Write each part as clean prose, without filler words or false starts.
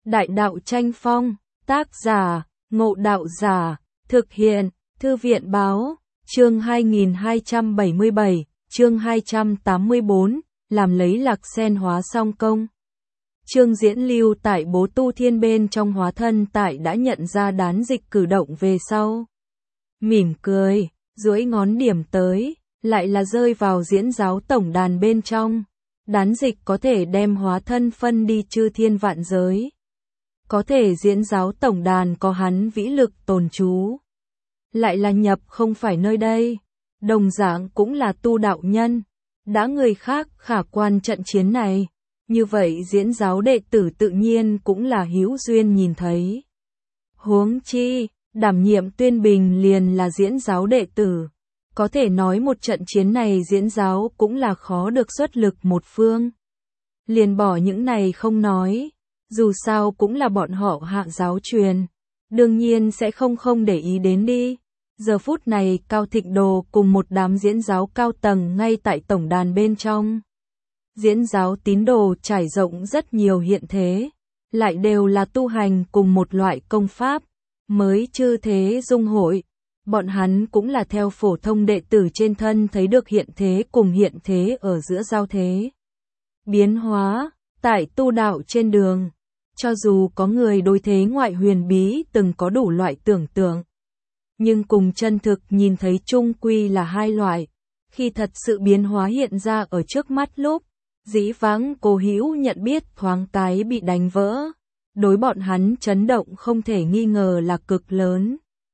Đại đạo tranh phong, tác giả, Ngộ Đạo Giả, thực hiện, Thư viện báo, chương 2277, chương 284, làm lấy Lạc Sen hóa song công. Chương diễn lưu tại Bố Tu Thiên bên trong hóa thân tại đã nhận ra Đán Dịch cử động về sau. Mỉm cười, duỗi ngón điểm tới, lại là rơi vào diễn giáo tổng đàn bên trong. Đán Dịch có thể đem hóa thân phân đi chư thiên vạn giới. Có thể diễn giáo tổng đàn có hắn vĩ lực tồn trú. Lại là nhập không phải nơi đây. Đồng dạng cũng là tu đạo nhân. Đã người khác khả quan trận chiến này. Như vậy diễn giáo đệ tử tự nhiên cũng là hữu duyên nhìn thấy. Huống chi, đảm nhiệm tuyên bình liền là diễn giáo đệ tử. Có thể nói một trận chiến này diễn giáo cũng là khó được xuất lực một phương. Liền bỏ những này không nói. Dù sao cũng là bọn họ hạ giáo truyền. Đương nhiên sẽ không để ý đến đi. Giờ phút này Cao Thịnh Đồ cùng một đám diễn giáo cao tầng ngay tại tổng đàn bên trong. Diễn giáo tín đồ trải rộng rất nhiều hiện thế. Lại đều là tu hành cùng một loại công pháp. Mới chư thế dung hội. Bọn hắn cũng là theo phổ thông đệ tử trên thân thấy được hiện thế cùng hiện thế ở giữa giao thế. Biến hóa, tại tu đạo trên đường. Cho dù có người đối thế ngoại huyền bí từng có đủ loại tưởng tượng. Nhưng cùng chân thực nhìn thấy chung quy là hai loại. Khi thật sự biến hóa hiện ra ở trước mắt lúc, dĩ vãng cố hữu nhận biết thoáng cái bị đánh vỡ. Đối bọn hắn chấn động không thể nghi ngờ là cực lớn.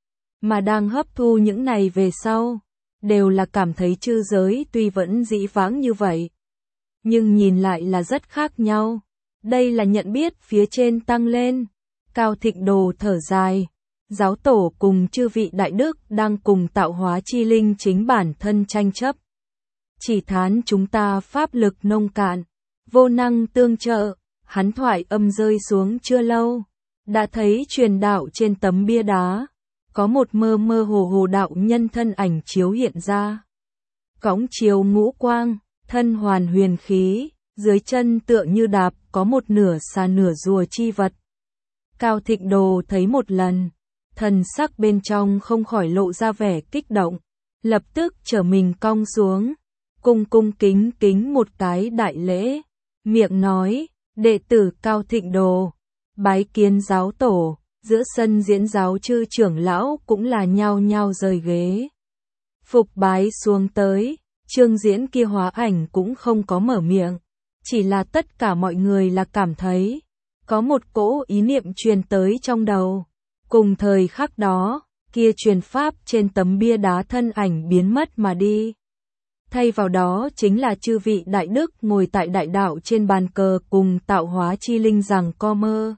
Mà đang hấp thu những này về sau, đều là cảm thấy chư giới tuy vẫn dĩ vãng như vậy. Nhưng nhìn lại là rất khác nhau. Đây là nhận biết phía trên tăng lên. Cao Thịnh Đồ thở dài. Giáo tổ cùng chư vị đại đức đang cùng tạo hóa chi linh chính bản thân tranh chấp. Chỉ thán chúng ta pháp lực nông cạn, vô năng tương trợ. Hắn thoại âm rơi xuống chưa lâu. Đã thấy truyền đạo trên tấm bia đá. Có một mơ mơ hồ đạo nhân thân ảnh chiếu hiện ra. Cõng chiếu ngũ quang, thân hoàn huyền khí. Dưới chân tựa như đạp có một nửa xà nửa rùa chi vật. Cao Thịnh Đồ thấy một lần, thần sắc bên trong không khỏi lộ ra vẻ kích động, lập tức trở mình cong xuống, cung kính một cái đại lễ, miệng nói, đệ tử Cao Thịnh Đồ, bái kiến giáo tổ. Giữa sân diễn giáo chư trưởng lão cũng là nhao nhao rời ghế. Phục bái xuống tới, chương diễn kia hóa ảnh cũng không có mở miệng. Chỉ là tất cả mọi người là cảm thấy, có một cỗ ý niệm truyền tới trong đầu. Cùng thời khắc đó, kia truyền pháp trên tấm bia đá thân ảnh biến mất mà đi. Thay vào đó chính là chư vị đại đức ngồi tại đại đạo trên bàn cờ cùng tạo hóa chi linh rằng co mơ.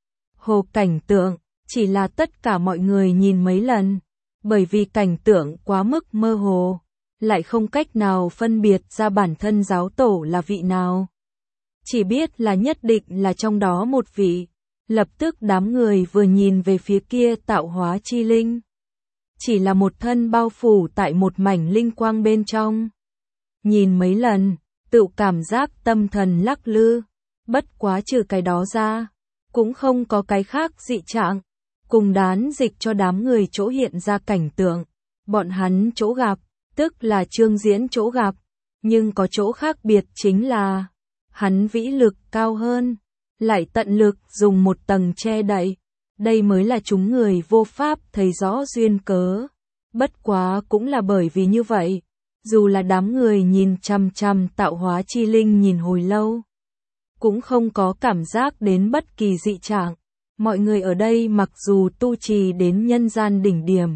Hồ cảnh tượng, chỉ là tất cả mọi người nhìn mấy lần, bởi vì cảnh tượng quá mức mơ hồ, lại không cách nào phân biệt ra bản thân giáo tổ là vị nào. Chỉ biết là nhất định là trong đó một vị. Lập tức đám người vừa nhìn về phía kia tạo hóa chi linh. Chỉ là một thân bao phủ tại một mảnh linh quang bên trong. Nhìn mấy lần, tự cảm giác tâm thần lắc lư. Bất quá trừ cái đó ra, cũng không có cái khác dị trạng. Cùng Đán Dịch cho đám người chỗ hiện ra cảnh tượng. Bọn hắn chỗ gặp, tức là chương diễn chỗ gặp. Nhưng có chỗ khác biệt chính là hắn vĩ lực cao hơn, lại tận lực dùng một tầng che đậy. Đây mới là chúng người vô pháp thấy rõ duyên cớ. Bất quá cũng là bởi vì như vậy, dù là đám người nhìn chăm chăm tạo hóa chi linh nhìn hồi lâu, cũng không có cảm giác đến bất kỳ dị trạng. Mọi người ở đây mặc dù tu trì đến nhân gian đỉnh điểm,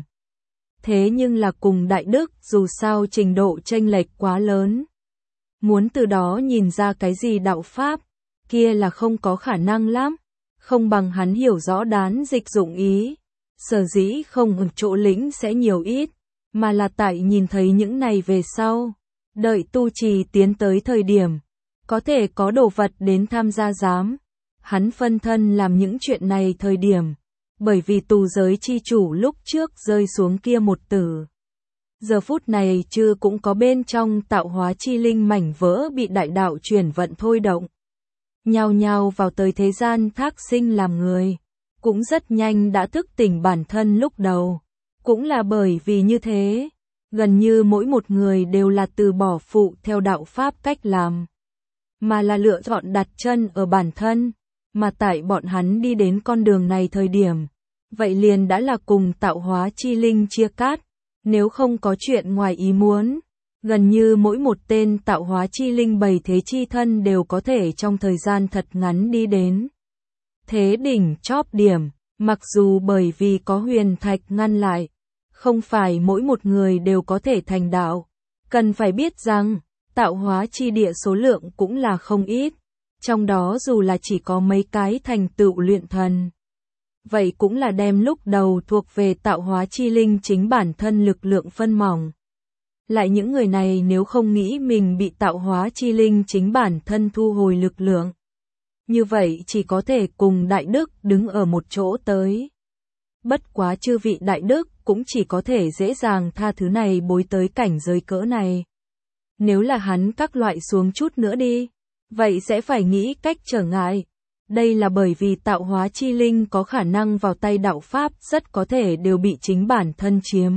thế nhưng là cùng đại đức dù sao trình độ chênh lệch quá lớn. Muốn từ đó nhìn ra cái gì đạo pháp, kia là không có khả năng lắm, không bằng hắn hiểu rõ Đán Dịch dụng ý. Sở dĩ không ở chỗ lĩnh sẽ nhiều ít, mà là tại nhìn thấy những này về sau. Đợi tu trì tiến tới thời điểm, có thể có đồ vật đến tham gia giám. Hắn phân thân làm những chuyện này thời điểm, bởi vì tù giới chi chủ lúc trước rơi xuống kia một tử. Giờ phút này chưa cũng có bên trong tạo hóa chi linh mảnh vỡ bị đại đạo chuyển vận thôi động. nhao nhao vào tới thế gian thác sinh làm người, cũng rất nhanh đã thức tỉnh bản thân lúc đầu. Cũng là bởi vì như thế, gần như mỗi một người đều là từ bỏ phụ theo đạo pháp cách làm, mà là lựa chọn đặt chân ở bản thân, mà tại bọn hắn đi đến con đường này thời điểm, vậy liền đã là cùng tạo hóa chi linh chia cắt, nếu không có chuyện ngoài ý muốn. Gần như mỗi một tên tạo hóa chi linh bày thế chi thân đều có thể trong thời gian thật ngắn đi đến thế đỉnh chóp điểm, mặc dù bởi vì có huyền thạch ngăn lại, không phải mỗi một người đều có thể thành đạo. Cần phải biết rằng, tạo hóa chi địa số lượng cũng là không ít, trong đó dù là chỉ có mấy cái thành tựu luyện thần, vậy cũng là đem lúc đầu thuộc về tạo hóa chi linh chính bản thân lực lượng phân mỏng. Lại những người này nếu không nghĩ mình bị tạo hóa chi linh chính bản thân thu hồi lực lượng, như vậy chỉ có thể cùng đại đức đứng ở một chỗ tới. Bất quá chư vị đại đức cũng chỉ có thể dễ dàng tha thứ này bối tới cảnh giới cỡ này. Nếu là hắn các loại xuống chút nữa đi, vậy sẽ phải nghĩ cách trở ngại. Đây là bởi vì tạo hóa chi linh có khả năng vào tay đạo pháp rất có thể đều bị chính bản thân chiếm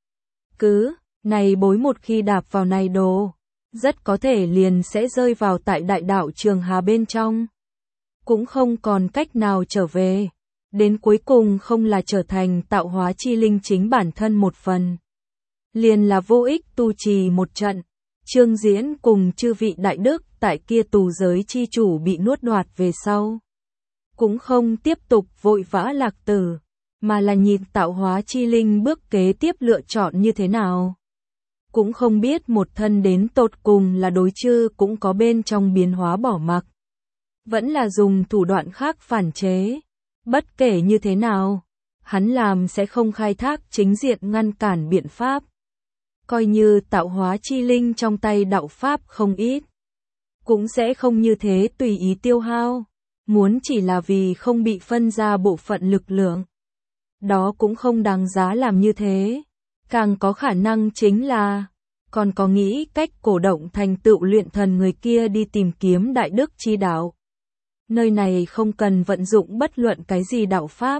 cứ. Này bối một khi đạp vào này đồ, rất có thể liền sẽ rơi vào tại đại đạo trường hà bên trong. Cũng không còn cách nào trở về. Đến cuối cùng không là trở thành tạo hóa chi linh chính bản thân một phần, liền là vô ích tu trì một trận. Trương Diễn cùng chư vị đại đức tại kia tù giới chi chủ bị nuốt đoạt về sau, cũng không tiếp tục vội vã lạc tử, mà là nhìn tạo hóa chi linh bước kế tiếp lựa chọn như thế nào. Cũng không biết một thân đến tột cùng là đối chư cũng có bên trong biến hóa bỏ mặc, vẫn là dùng thủ đoạn khác phản chế. Bất kể như thế nào, hắn làm sẽ không khai thác chính diện ngăn cản biện pháp. Coi như tạo hóa chi linh trong tay đạo pháp không ít, cũng sẽ không như thế tùy ý tiêu hao. Muốn chỉ là vì không bị phân ra bộ phận lực lượng, đó cũng không đáng giá làm như thế. Càng có khả năng chính là còn có nghĩ cách cổ động thành tựu luyện thần người kia đi tìm kiếm đại đức chi đạo. Nơi này không cần vận dụng bất luận cái gì đạo pháp,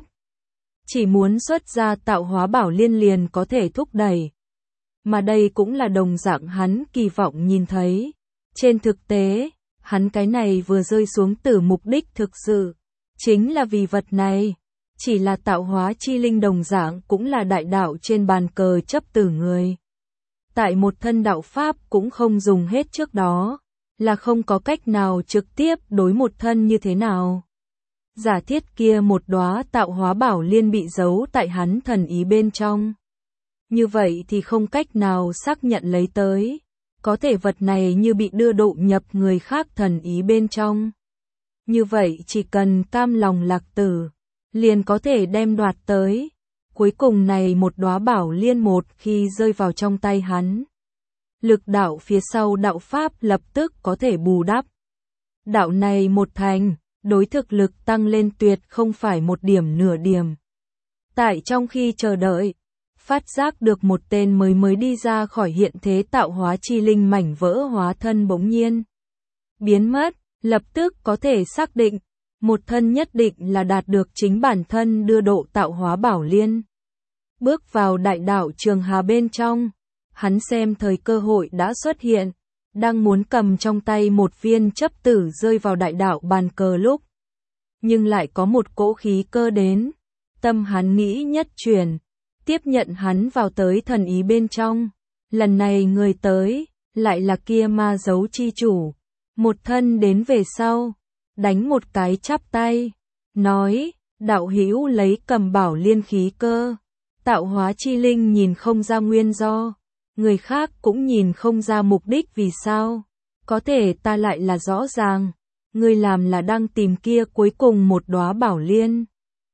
chỉ muốn xuất ra tạo hóa bảo liên liền có thể thúc đẩy. Mà đây cũng là đồng dạng hắn kỳ vọng nhìn thấy. Trên thực tế, hắn cái này vừa rơi xuống từ mục đích thực sự, chính là vì vật này. Chỉ là tạo hóa chi linh đồng dạng cũng là đại đạo trên bàn cờ chấp tử người. Tại một thân đạo pháp cũng không dùng hết trước đó, là không có cách nào trực tiếp đối một thân như thế nào. Giả thiết kia một đóa tạo hóa bảo liên bị giấu tại hắn thần ý bên trong. Như vậy thì không cách nào xác nhận lấy tới. Có thể vật này như bị đưa độ nhập người khác thần ý bên trong. Như vậy chỉ cần cam lòng lạc tử, liền có thể đem đoạt tới. Cuối cùng này một đóa bảo liên một khi rơi vào trong tay hắn, lực đạo phía sau đạo pháp lập tức có thể bù đắp. Đạo này một thành, đối thực lực tăng lên tuyệt không phải một điểm nửa điểm. Tại trong khi chờ đợi, phát giác được một tên mới đi ra khỏi hiện thế tạo hóa chi linh mảnh vỡ hóa thân bỗng nhiên biến mất, lập tức có thể xác định, một thân nhất định là đạt được chính bản thân đưa độ tạo hóa bảo liên. Bước vào đại đạo trường hà bên trong, hắn xem thời cơ hội đã xuất hiện, đang muốn cầm trong tay một viên chấp tử rơi vào đại đạo bàn cờ lúc. Nhưng lại có một cỗ khí cơ đến, tâm hắn nghĩ nhất chuyển, tiếp nhận hắn vào tới thần ý bên trong. Lần này người tới, lại là kia ma dấu chi chủ, một thân đến về sau, đánh một cái chắp tay, nói, đạo hữu lấy cầm bảo liên khí cơ. Tạo hóa chi linh nhìn không ra nguyên do, người khác cũng nhìn không ra mục đích vì sao. Có thể ta lại là rõ ràng, người làm là đang tìm kia cuối cùng một đóa bảo liên.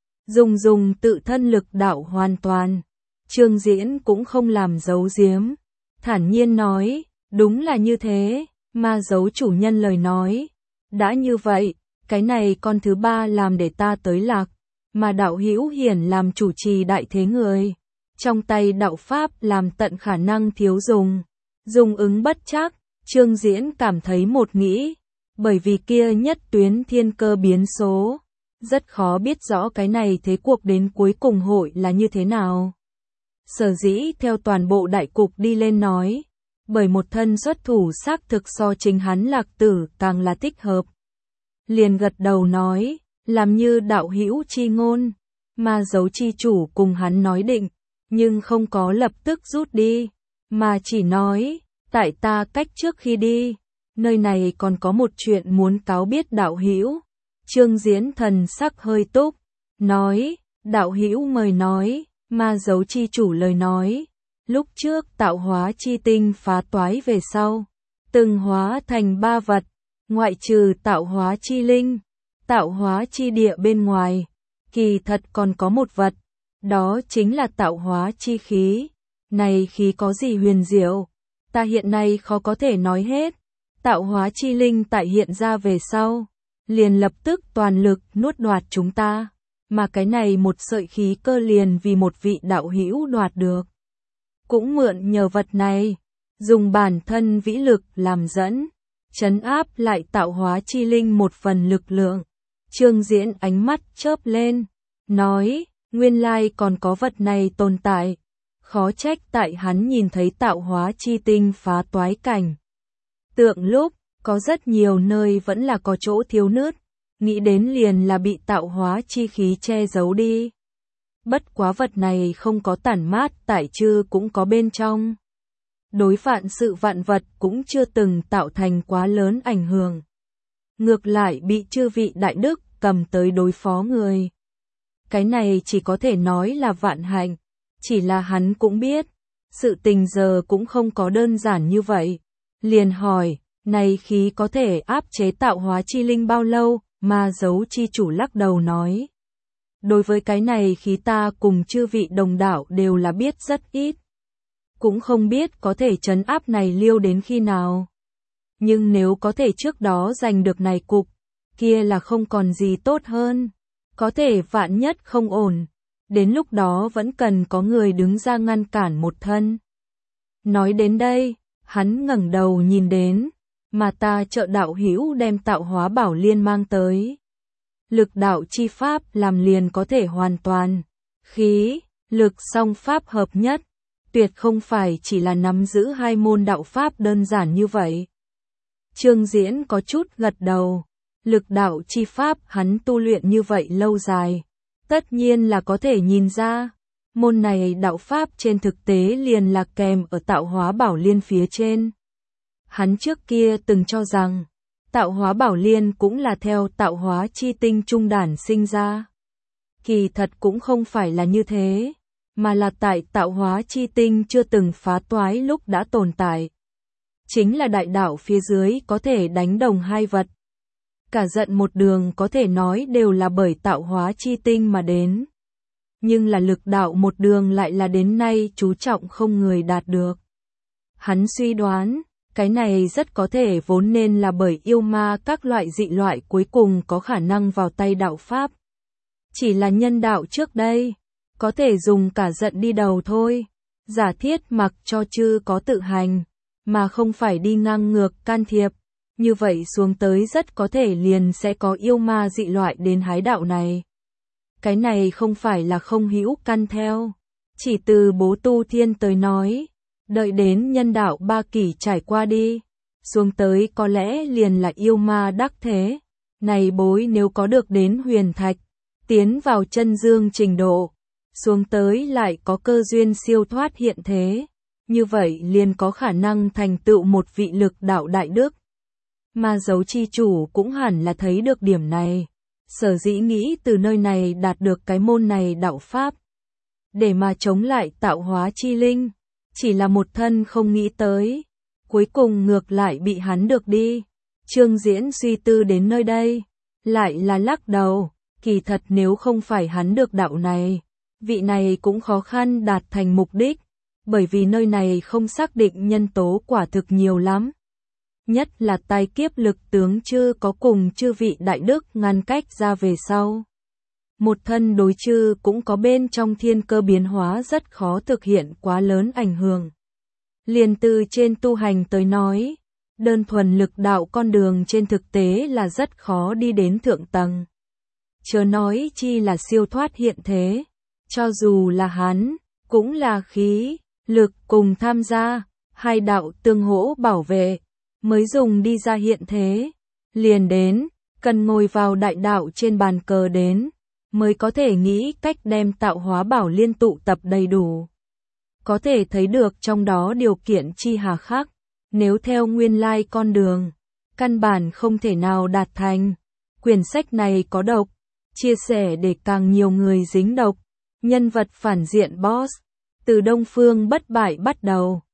Dùng tự thân lực đạo hoàn toàn. Trương Diễn cũng không làm giấu giếm, thản nhiên nói, đúng là như thế, ma dấu chủ nhân lời nói. Đã như vậy, cái này con thứ ba làm để ta tới lạc. Mà đạo hữu hiển làm chủ trì đại thế người, trong tay đạo pháp làm tận khả năng thiếu dùng ứng bất trắc. Trương Diễn cảm thấy một nghĩ, bởi vì kia nhất tuyến thiên cơ biến số, rất khó biết rõ cái này thế cuộc đến cuối cùng hội là như thế nào. Sở dĩ theo toàn bộ đại cục đi lên nói, bởi một thân xuất thủ xác thực so chính hắn Lạc Tử càng là thích hợp. Liền gật đầu nói, làm như đạo hữu chi ngôn, mà dấu chi chủ cùng hắn nói định, nhưng không có lập tức rút đi, mà chỉ nói, tại ta cách trước khi đi, nơi này còn có một chuyện muốn cáo biết đạo hữu. Trương Diễn thần sắc hơi túc, nói, đạo hữu mời nói, mà dấu chi chủ lời nói, lúc trước tạo hóa chi tinh phá toái về sau, từng hóa thành 3 vật, ngoại trừ tạo hóa chi linh, tạo hóa chi địa bên ngoài, kỳ thật còn có một vật, đó chính là tạo hóa chi khí. Này khí có gì huyền diệu, ta hiện nay khó có thể nói hết. Tạo hóa chi linh tại hiện ra về sau, liền lập tức toàn lực nuốt đoạt chúng ta, mà cái này một sợi khí cơ liền vì một vị đạo hữu đoạt được. Cũng mượn nhờ vật này, dùng bản thân vĩ lực làm dẫn, trấn áp lại tạo hóa chi linh một phần lực lượng. Trương Diễn ánh mắt chớp lên, nói, nguyên lai còn có vật này tồn tại, khó trách tại hắn nhìn thấy tạo hóa chi tinh phá toái cảnh. Tượng lúc, có rất nhiều nơi vẫn là có chỗ thiếu nứt, nghĩ đến liền là bị tạo hóa chi khí che giấu đi. Bất quá vật này không có tản mát tại chư cũng có bên trong. Đối vạn sự vạn vật cũng chưa từng tạo thành quá lớn ảnh hưởng. Ngược lại bị chư vị đại đức cầm tới đối phó người. Cái này chỉ có thể nói là vạn hạnh, chỉ là hắn cũng biết, sự tình giờ cũng không có đơn giản như vậy. Liền hỏi, này khí có thể áp chế tạo hóa chi linh bao lâu, mà dấu chi chủ lắc đầu nói. Đối với cái này khí ta cùng chư vị đồng đạo đều là biết rất ít. Cũng không biết có thể trấn áp này liêu đến khi nào. Nhưng nếu có thể trước đó giành được này cục, kia là không còn gì tốt hơn. Có thể vạn nhất không ổn, đến lúc đó vẫn cần có người đứng ra ngăn cản một thân. Nói đến đây, hắn ngẩng đầu nhìn đến, mà ta trợ đạo hữu đem tạo hóa bảo liên mang tới. Lực đạo chi pháp làm liền có thể hoàn toàn, khí, lực song pháp hợp nhất, tuyệt không phải chỉ là nắm giữ hai môn đạo pháp đơn giản như vậy. Trương Diễn có chút gật đầu, lực đạo chi pháp hắn tu luyện như vậy lâu dài, tất nhiên là có thể nhìn ra, môn này đạo pháp trên thực tế liền là kèm ở tạo hóa bảo liên phía trên. Hắn trước kia từng cho rằng, tạo hóa bảo liên cũng là theo tạo hóa chi tinh trung đản sinh ra. Kỳ thật cũng không phải là như thế, mà là tại tạo hóa chi tinh chưa từng phá toái lúc đã tồn tại. Chính là đại đạo phía dưới có thể đánh đồng hai vật. Cả giận một đường có thể nói đều là bởi tạo hóa chi tinh mà đến. Nhưng là lực đạo một đường lại là đến nay chú trọng không người đạt được. Hắn suy đoán, cái này rất có thể vốn nên là bởi yêu ma các loại dị loại cuối cùng có khả năng vào tay đạo pháp. Chỉ là nhân đạo trước đây, có thể dùng cả giận đi đầu thôi, giả thiết mặc cho chư có tự hành, mà không phải đi ngang ngược can thiệp, như vậy xuống tới rất có thể liền sẽ có yêu ma dị loại đến hái đạo này. Cái này không phải là không hữu căn theo, chỉ từ bố tu thiên tới nói, đợi đến nhân đạo ba kỷ trải qua đi, xuống tới có lẽ liền là yêu ma đắc thế, này bối nếu có được đến huyền thạch, tiến vào chân dương trình độ, xuống tới lại có cơ duyên siêu thoát hiện thế, như vậy liền có khả năng thành tựu một vị lực đạo đại đức. Mà dấu chi chủ cũng hẳn là thấy được điểm này, sở dĩ nghĩ từ nơi này đạt được cái môn này đạo pháp, để mà chống lại tạo hóa chi linh, chỉ là một thân không nghĩ tới, cuối cùng ngược lại bị hắn được đi. Trương Diễn suy tư đến nơi đây, lại là lắc đầu, kỳ thật nếu không phải hắn được đạo này, vị này cũng khó khăn đạt thành mục đích, bởi vì nơi này không xác định nhân tố quả thực nhiều lắm. Nhất là tai kiếp lực tướng chư có cùng chư vị đại đức ngăn cách ra về sau. Một thân đối chư cũng có bên trong thiên cơ biến hóa rất khó thực hiện quá lớn ảnh hưởng. Liền từ trên tu hành tới nói, đơn thuần lực đạo con đường trên thực tế là rất khó đi đến thượng tầng. Chớ nói chi là siêu thoát hiện thế. Cho dù là hắn, cũng là khí, lực cùng tham gia, hai đạo tương hỗ bảo vệ, mới dùng đi ra hiện thế. Liền đến, cần ngồi vào đại đạo trên bàn cờ đến, mới có thể nghĩ cách đem tạo hóa bảo liên tụ tập đầy đủ. Có thể thấy được trong đó điều kiện chi hà khắc, nếu theo nguyên lai con đường, căn bản không thể nào đạt thành. Quyển sách này có độc, chia sẻ để càng nhiều người dính độc. Nhân vật phản diện boss, từ Đông Phương bất bại bắt đầu.